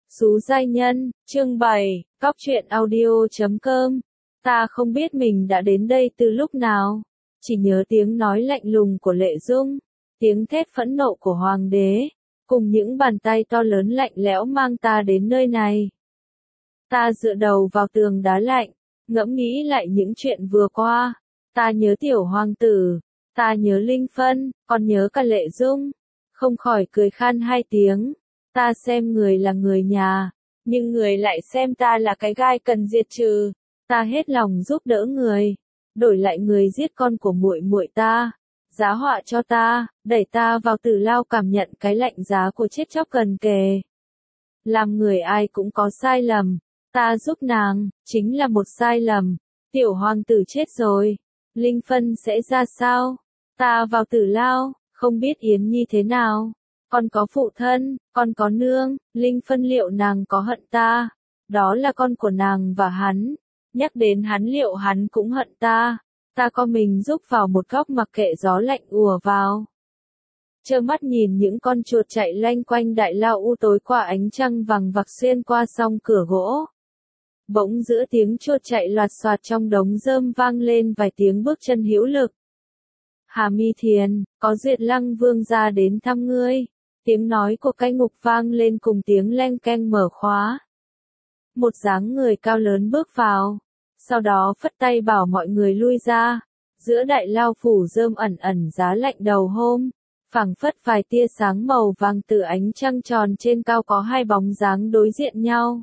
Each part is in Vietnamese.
Xú giai nhân, chương 7, cóc truyện audio.com. Ta không biết mình đã đến đây từ lúc nào, chỉ nhớ tiếng nói lạnh lùng của Lệ Dung, tiếng thét phẫn nộ của Hoàng đế, cùng những bàn tay to lớn lạnh lẽo mang ta đến nơi này. Ta dựa đầu vào tường đá lạnh, ngẫm nghĩ lại những chuyện vừa qua. Ta nhớ tiểu hoàng tử, ta nhớ Linh Phân, còn nhớ cả Lệ Dung. Không khỏi cười khan hai tiếng. Ta xem người là người nhà, nhưng người lại xem ta là cái gai cần diệt trừ. Ta hết lòng giúp đỡ người, đổi lại người giết con của muội muội ta, giá họa cho ta, đẩy ta vào tử lao cảm nhận cái lạnh giá của chết chóc gần kề. Làm người ai cũng có sai lầm, ta giúp nàng, chính là một sai lầm. Tiểu hoàng tử chết rồi, Linh Phân sẽ ra sao? Ta vào tử lao, không biết Yến Nhi thế nào. Con có phụ thân, con có nương, Linh Phân liệu nàng có hận ta? Đó là con của nàng và hắn. Nhắc đến hắn liệu hắn cũng hận ta? Ta co mình rúc vào một góc mặc kệ gió lạnh ùa vào. Trơ mắt nhìn những con chuột chạy lanh quanh đại lao u tối qua ánh trăng vằng vặc xuyên qua song cửa gỗ. Bỗng giữa tiếng chuột chạy loạt soạt trong đống rơm vang lên vài tiếng bước chân hữu lực. Hà Mi Thiền, có Duyệt Lăng Vương ra đến thăm ngươi. Tiếng nói của cai ngục vang lên cùng tiếng leng keng mở khóa. Một dáng người cao lớn bước vào, sau đó phất tay bảo mọi người lui ra. Giữa đại lao phủ rơm ẩn ẩn giá lạnh đầu hôm, phảng phất vài tia sáng màu vàng từ ánh trăng tròn trên cao có hai bóng dáng đối diện nhau.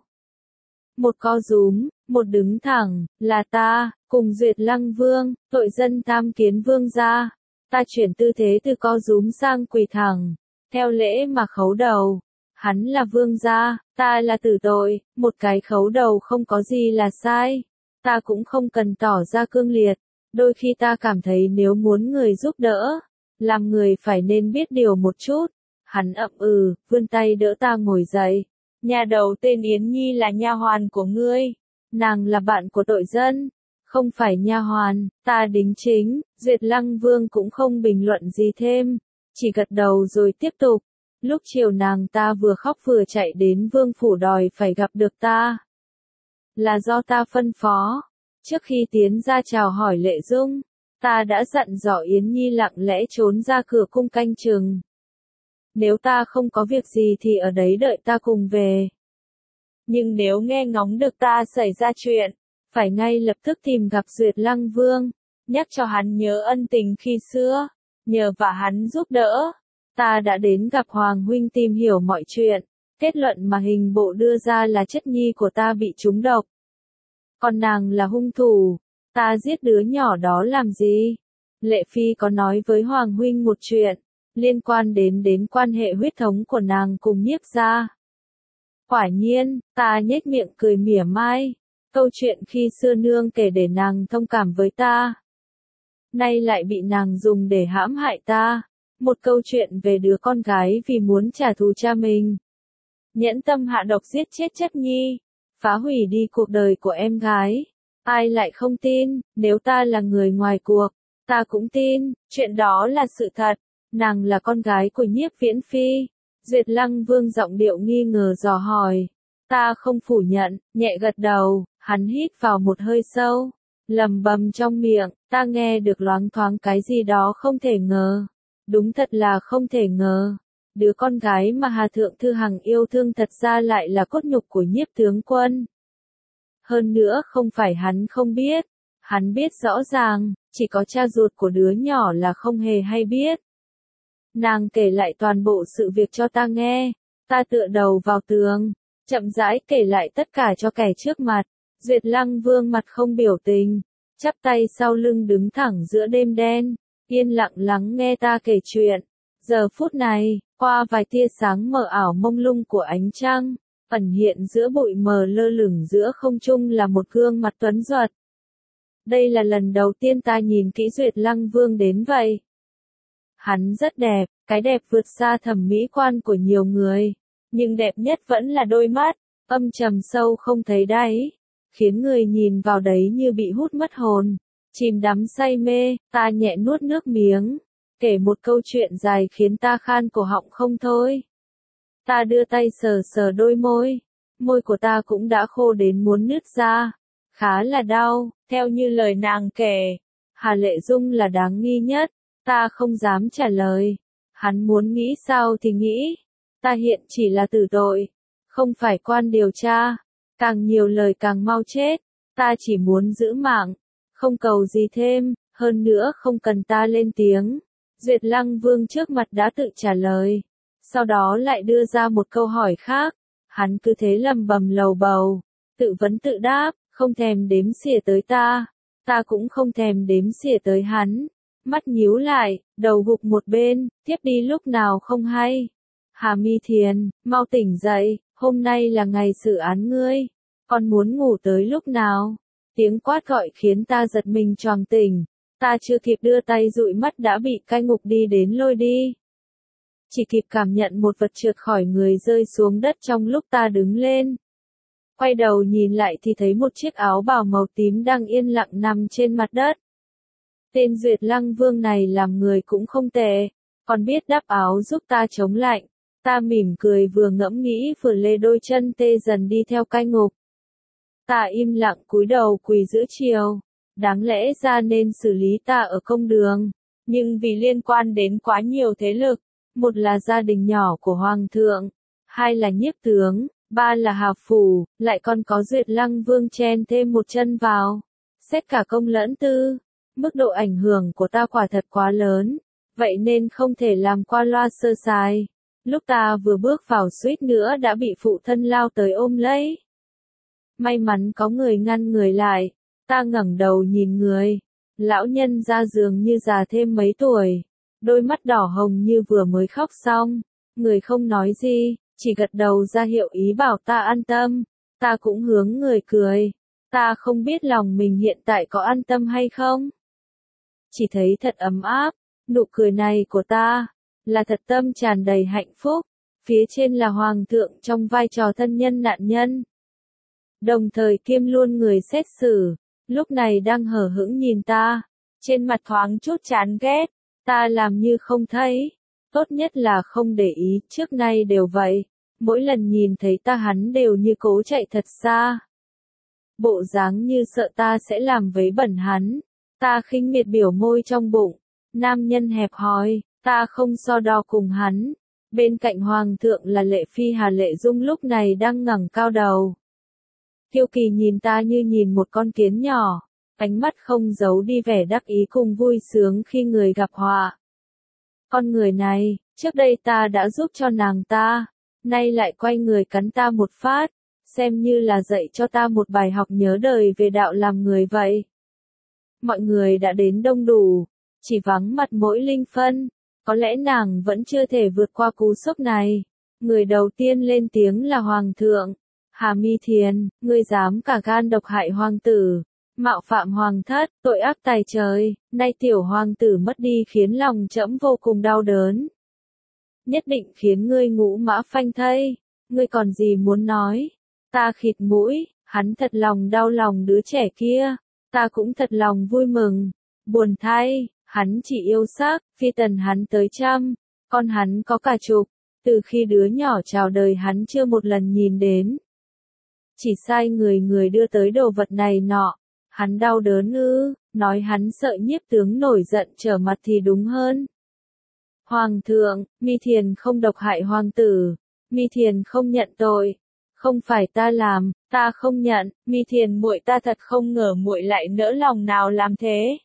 Một co rúm, một đứng thẳng, là ta, cùng Duyệt Lăng Vương, tội dân tham kiến vương gia. Ta chuyển tư thế từ co rúm sang quỳ thẳng, theo lễ mà khấu đầu. Hắn là vương gia, ta là tử tội, một cái khấu đầu không có gì là sai. Ta cũng không cần tỏ ra cương liệt, đôi khi ta cảm thấy nếu muốn người giúp đỡ, làm người phải nên biết điều một chút. Hắn ậm vươn tay đỡ ta ngồi dậy. Nhà đầu tên Yến Nhi là nha hoàn của ngươi, nàng là bạn của tội dân, không phải nha hoàn. Ta đính chính. Duyệt Lăng Vương cũng không bình luận gì thêm, chỉ gật đầu rồi tiếp tục. Lúc chiều nàng ta vừa khóc vừa chạy đến vương phủ đòi phải gặp được ta. Là do ta phân phó. Trước khi tiến ra chào hỏi Lệ Dung, ta đã dặn dò Yến Nhi lặng lẽ trốn ra cửa cung canh chừng. Nếu ta không có việc gì thì ở đấy đợi ta cùng về. Nhưng nếu nghe ngóng được ta xảy ra chuyện, phải ngay lập tức tìm gặp Duyệt Lăng Vương, nhắc cho hắn nhớ ân tình khi xưa, nhờ vả hắn giúp đỡ. Ta đã đến gặp Hoàng huynh tìm hiểu mọi chuyện, kết luận mà hình bộ đưa ra là chất nhi của ta bị trúng độc. Còn nàng là hung thủ, ta giết đứa nhỏ đó làm gì? Lệ Phi có nói với Hoàng huynh một chuyện, liên quan đến quan hệ huyết thống của nàng cùng Nhiếp gia. Quả nhiên, ta nhếch miệng cười mỉa mai, câu chuyện khi xưa nương kể để nàng thông cảm với ta. Nay lại bị nàng dùng để hãm hại ta, một câu chuyện về đứa con gái vì muốn trả thù cha mình. Nhẫn tâm hạ độc giết chết chất nhi, phá hủy đi cuộc đời của em gái. Ai lại không tin, nếu ta là người ngoài cuộc, ta cũng tin, chuyện đó là sự thật. Nàng là con gái của Nhiếp Viễn Phi. Duyệt Lăng Vương giọng điệu nghi ngờ dò hỏi. Ta không phủ nhận, nhẹ gật đầu. Hắn hít vào một hơi sâu, lẩm bẩm trong miệng. Ta nghe được loáng thoáng cái gì đó không thể ngờ. Đúng thật là không thể ngờ. Đứa con gái mà Hà Thượng Thư Hằng yêu thương thật ra lại là cốt nhục của Nhiếp tướng quân. Hơn nữa không phải hắn không biết. Hắn biết rõ ràng, chỉ có cha ruột của đứa nhỏ là không hề hay biết. Nàng kể lại toàn bộ sự việc cho ta nghe. Ta tựa đầu vào tường, chậm rãi kể lại tất cả cho kẻ trước mặt. Duyệt Lăng Vương mặt không biểu tình, chắp tay sau lưng đứng thẳng giữa đêm đen, yên lặng lắng nghe ta kể chuyện. Giờ phút này, qua vài tia sáng mờ ảo mông lung của ánh trăng, ẩn hiện giữa bụi mờ lơ lửng giữa không trung là một gương mặt tuấn duật. Đây là lần đầu tiên ta nhìn kỹ Duyệt Lăng Vương đến vậy. Hắn rất đẹp, cái đẹp vượt xa thẩm mỹ quan của nhiều người, nhưng đẹp nhất vẫn là đôi mắt, âm trầm sâu không thấy đáy, khiến người nhìn vào đấy như bị hút mất hồn, chìm đắm say mê. Ta nhẹ nuốt nước miếng, kể một câu chuyện dài khiến ta khan cổ họng không thôi. Ta đưa tay sờ sờ đôi môi, môi của ta cũng đã khô đến muốn nứt ra. Khá là đau, theo như lời nàng kể. Hà Lệ Dung là đáng nghi nhất, ta không dám trả lời. Hắn muốn nghĩ sao thì nghĩ. Ta hiện chỉ là tử tội, không phải quan điều tra. Càng nhiều lời càng mau chết, ta chỉ muốn giữ mạng, không cầu gì thêm, hơn nữa không cần ta lên tiếng. Duyệt Lăng Vương trước mặt đã tự trả lời, sau đó lại đưa ra một câu hỏi khác. Hắn cứ thế lầm bầm lầu bầu, tự vấn tự đáp, không thèm đếm xỉa tới ta cũng không thèm đếm xỉa tới hắn. Mắt nhíu lại, đầu gục một bên, tiếp đi lúc nào không hay. Hà Mi Thiền, mau tỉnh dậy, hôm nay là ngày xử án ngươi, còn muốn ngủ tới lúc nào? Tiếng quát gọi khiến ta giật mình choàng tỉnh, ta chưa kịp đưa tay dụi mắt đã bị cai ngục đi đến lôi đi. Chỉ kịp cảm nhận một vật trượt khỏi người rơi xuống đất trong lúc ta đứng lên. Quay đầu nhìn lại thì thấy một chiếc áo bào màu tím đang yên lặng nằm trên mặt đất. Tên Duyệt Lăng Vương này làm người cũng không tệ, còn biết đắp áo giúp ta chống lạnh. Ta mỉm cười vừa ngẫm nghĩ vừa lê đôi chân tê dần đi theo cai ngục. Ta im lặng cúi đầu quỳ giữa chiều. Đáng lẽ ra nên xử lý ta ở công đường, nhưng vì liên quan đến quá nhiều thế lực, một là gia đình nhỏ của Hoàng thượng, hai là nhiếp tướng, ba là Hà Phủ, lại còn có Duyệt Lăng Vương chen thêm một chân vào. Xét cả công lẫn tư, mức độ ảnh hưởng của ta quả thật quá lớn, vậy nên không thể làm qua loa sơ sài. Lúc ta vừa bước vào suýt nữa đã bị phụ thân lao tới ôm lấy. May mắn có người ngăn người lại, ta ngẩng đầu nhìn người. Lão nhân ra giường như già thêm mấy tuổi, đôi mắt đỏ hồng như vừa mới khóc xong. Người không nói gì, chỉ gật đầu ra hiệu ý bảo ta an tâm. Ta cũng hướng người cười. Ta không biết lòng mình hiện tại có an tâm hay không. Chỉ thấy thật ấm áp, nụ cười này của ta là thật tâm tràn đầy hạnh phúc. Phía trên là Hoàng thượng trong vai trò thân nhân nạn nhân, đồng thời kiêm luôn người xét xử, lúc này đang hờ hững nhìn ta, trên mặt thoáng chút chán ghét. Ta làm như không thấy, tốt nhất là không để ý, trước nay đều vậy, mỗi lần nhìn thấy ta hắn đều như cố chạy thật xa. Bộ dáng như sợ ta sẽ làm vấy bẩn hắn. Ta khinh miệt biểu môi trong bụng, nam nhân hẹp hòi, ta không so đo cùng hắn. Bên cạnh Hoàng thượng là Lệ Phi Hà Lệ Dung lúc này đang ngẩng cao đầu. Kiêu kỳ nhìn ta như nhìn một con kiến nhỏ, ánh mắt không giấu đi vẻ đắc ý cùng vui sướng khi người gặp họa. Con người này, trước đây ta đã giúp cho nàng ta, nay lại quay người cắn ta một phát, xem như là dạy cho ta một bài học nhớ đời về đạo làm người vậy. Mọi người đã đến đông đủ, chỉ vắng mặt mỗi Linh Phân, có lẽ nàng vẫn chưa thể vượt qua cú sốc này. Người đầu tiên lên tiếng là Hoàng thượng. Hà Mi Thiền, ngươi dám cả gan độc hại hoàng tử, mạo phạm hoàng thất, tội ác tày trời, nay tiểu hoàng tử mất đi khiến lòng trẫm vô cùng đau đớn. Nhất định khiến ngươi ngũ mã phanh thây, ngươi còn gì muốn nói? Ta khịt mũi, hắn thật lòng đau lòng đứa trẻ kia, ta cũng thật lòng vui mừng, buồn thay, hắn chỉ yêu sắc, phi tần hắn tới trăm, con hắn có cả chục, từ khi đứa nhỏ chào đời hắn chưa một lần nhìn đến. Chỉ sai người đưa tới đồ vật này nọ, hắn đau đớn ư, nói hắn sợ nhiếp tướng nổi giận trở mặt thì đúng hơn. Hoàng thượng, Mi Thiền không độc hại hoàng tử, Mi Thiền không nhận tội, không phải ta làm, ta không nhận, Mi Thiền muội ta thật không ngờ muội lại nỡ lòng nào làm thế.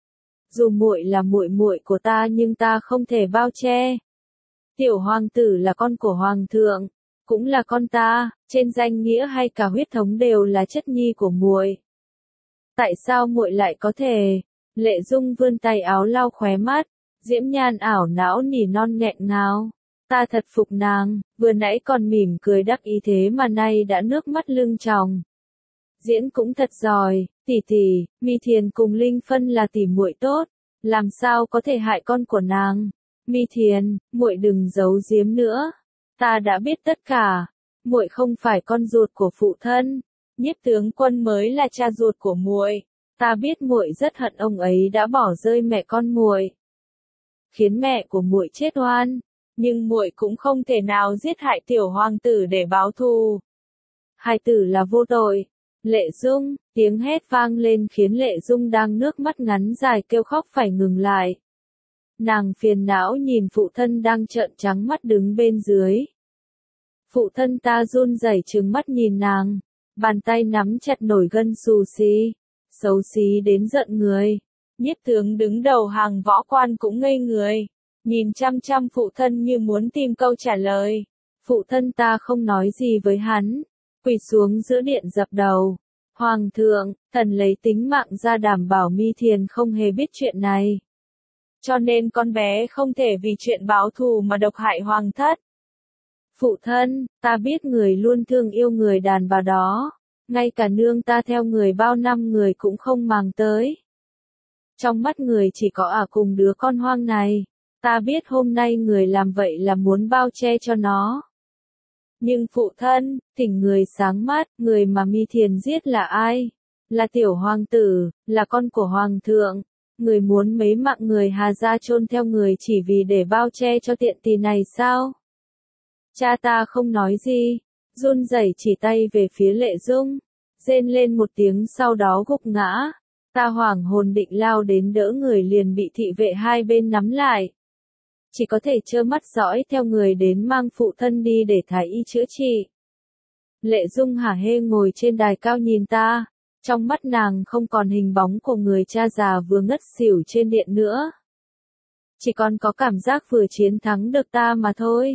Dù muội là muội muội của ta nhưng ta không thể bao che. Tiểu hoàng tử là con của hoàng thượng, cũng là con ta, trên danh nghĩa hay cả huyết thống đều là chất nhi của muội. Tại sao muội lại có thể? Lệ Dung vươn tay áo lau khóe mắt, diễm nhan ảo não nỉ non nghẹn ngào. Ta thật phục nàng, vừa nãy còn mỉm cười đắc ý thế mà nay đã nước mắt lưng tròng. Diễn cũng thật giỏi, tỷ tỷ, Mi Thiền cùng Linh Phân là tỷ muội tốt, làm sao có thể hại con của nàng? Mi Thiền, muội đừng giấu giếm nữa. Ta đã biết tất cả, muội không phải con ruột của phụ thân, nhiếp tướng quân mới là cha ruột của muội. Ta biết muội rất hận ông ấy đã bỏ rơi mẹ con muội, khiến mẹ của muội chết oan, nhưng muội cũng không thể nào giết hại tiểu hoàng tử để báo thù. Hài tử là vô tội. Lệ Dung, tiếng hét vang lên khiến Lệ Dung đang nước mắt ngắn dài kêu khóc phải ngừng lại. Nàng phiền não nhìn phụ thân đang trợn trắng mắt đứng bên dưới. Phụ thân ta run rẩy trừng mắt nhìn nàng, bàn tay nắm chặt nổi gân xù xì, xấu xí đến giận người. Nhiếp tướng đứng đầu hàng võ quan cũng ngây người, nhìn chăm chăm phụ thân như muốn tìm câu trả lời. Phụ thân ta không nói gì với hắn, quỳ xuống giữa điện dập đầu. Hoàng thượng, thần lấy tính mạng ra đảm bảo Mi Thiền không hề biết chuyện này. Cho nên con bé không thể vì chuyện báo thù mà độc hại hoàng thất. Phụ thân, ta biết người luôn thương yêu người đàn bà đó, ngay cả nương ta theo người bao năm người cũng không màng tới. Trong mắt người chỉ có cùng đứa con hoang này, ta biết hôm nay người làm vậy là muốn bao che cho nó. Nhưng phụ thân, thỉnh người sáng mắt, người mà Mi Thiền giết là ai? Là tiểu hoàng tử, là con của hoàng thượng. Người muốn mấy mạng người Hà gia chôn theo người chỉ vì để bao che cho tiện tì này sao? Cha ta không nói gì, run rẩy chỉ tay về phía Lệ Dung, rên lên một tiếng sau đó gục ngã. Ta hoảng hồn định lao đến đỡ người liền bị thị vệ hai bên nắm lại. Chỉ có thể trơ mắt dõi theo người đến mang phụ thân đi để thái y chữa trị. Lệ Dung hả hê ngồi trên đài cao nhìn ta, trong mắt nàng không còn hình bóng của người cha già vừa ngất xỉu trên điện nữa. Chỉ còn có cảm giác vừa chiến thắng được ta mà thôi.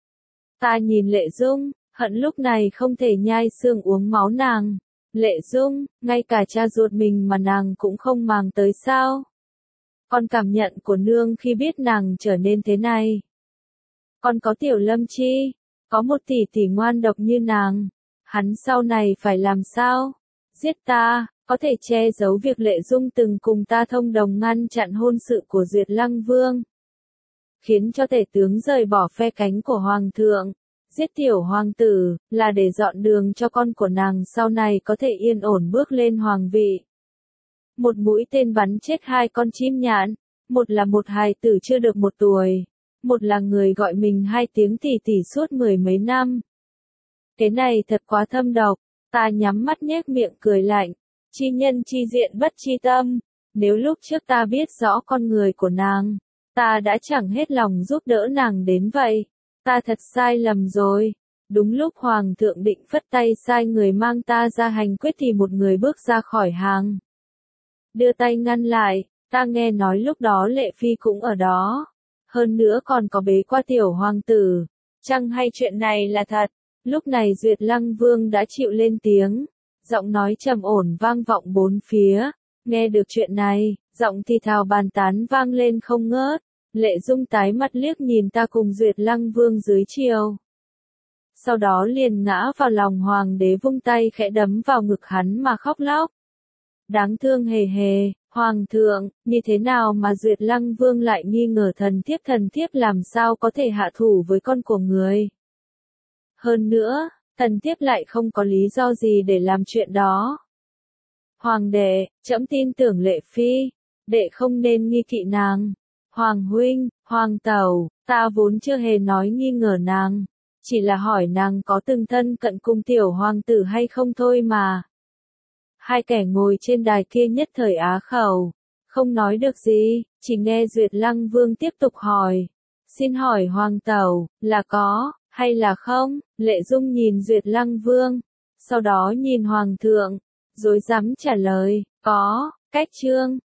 Ta nhìn Lệ Dung, hận lúc này không thể nhai xương uống máu nàng. Lệ Dung, ngay cả cha ruột mình mà nàng cũng không màng tới sao? Con cảm nhận của nương khi biết nàng trở nên thế này. Con có Tiểu Lâm Chi, có một tỷ tỷ ngoan độc như nàng. Hắn sau này phải làm sao? Giết ta, có thể che giấu việc Lệ Dung từng cùng ta thông đồng ngăn chặn hôn sự của Duyệt Lăng Vương. Khiến cho tể tướng rời bỏ phe cánh của hoàng thượng. Giết tiểu hoàng tử, là để dọn đường cho con của nàng sau này có thể yên ổn bước lên hoàng vị. Một mũi tên bắn chết hai con chim nhạn, một là một hài tử chưa được 1 tuổi, một là người gọi mình 2 tiếng tỷ tỷ suốt 10 mấy năm. Cái này thật quá thâm độc, ta nhắm mắt nhếch miệng cười lạnh, chi nhân chi diện bất chi tâm, nếu lúc trước ta biết rõ con người của nàng, ta đã chẳng hết lòng giúp đỡ nàng đến vậy. Ta thật sai lầm rồi. Đúng lúc hoàng thượng định phất tay sai người mang ta ra hành quyết thì một người bước ra khỏi hàng. Đưa tay ngăn lại, ta nghe nói lúc đó Lệ Phi cũng ở đó. Hơn nữa còn có bế qua tiểu hoàng tử. Chăng hay chuyện này là thật? Lúc này Duyệt Lăng Vương đã chịu lên tiếng. Giọng nói trầm ổn vang vọng bốn phía. Nghe được chuyện này, giọng thì thào bàn tán vang lên không ngớt. Lệ Dung tái mặt liếc nhìn ta cùng Duyệt Lăng Vương dưới chiều. Sau đó liền ngã vào lòng hoàng đế vung tay khẽ đấm vào ngực hắn mà khóc lóc. Đáng thương hề hề, hoàng thượng, như thế nào mà Duyệt Lăng Vương lại nghi ngờ thần thiếp làm sao có thể hạ thủ với con của người. Hơn nữa, thần thiếp lại không có lý do gì để làm chuyện đó. Hoàng đệ, trẫm tin tưởng Lệ Phi, đệ không nên nghi kỵ nàng. Hoàng huynh, hoàng tẩu, ta vốn chưa hề nói nghi ngờ nàng, chỉ là hỏi nàng có từng thân cận cùng tiểu hoàng tử hay không thôi mà. Hai kẻ ngồi trên đài kia nhất thời á khẩu, không nói được gì, chỉ nghe Duyệt Lăng Vương tiếp tục hỏi. Xin hỏi hoàng tẩu, là có, hay là không? Lệ Dung nhìn Duyệt Lăng Vương, sau đó nhìn hoàng thượng, rồi dám trả lời, có, cách chương.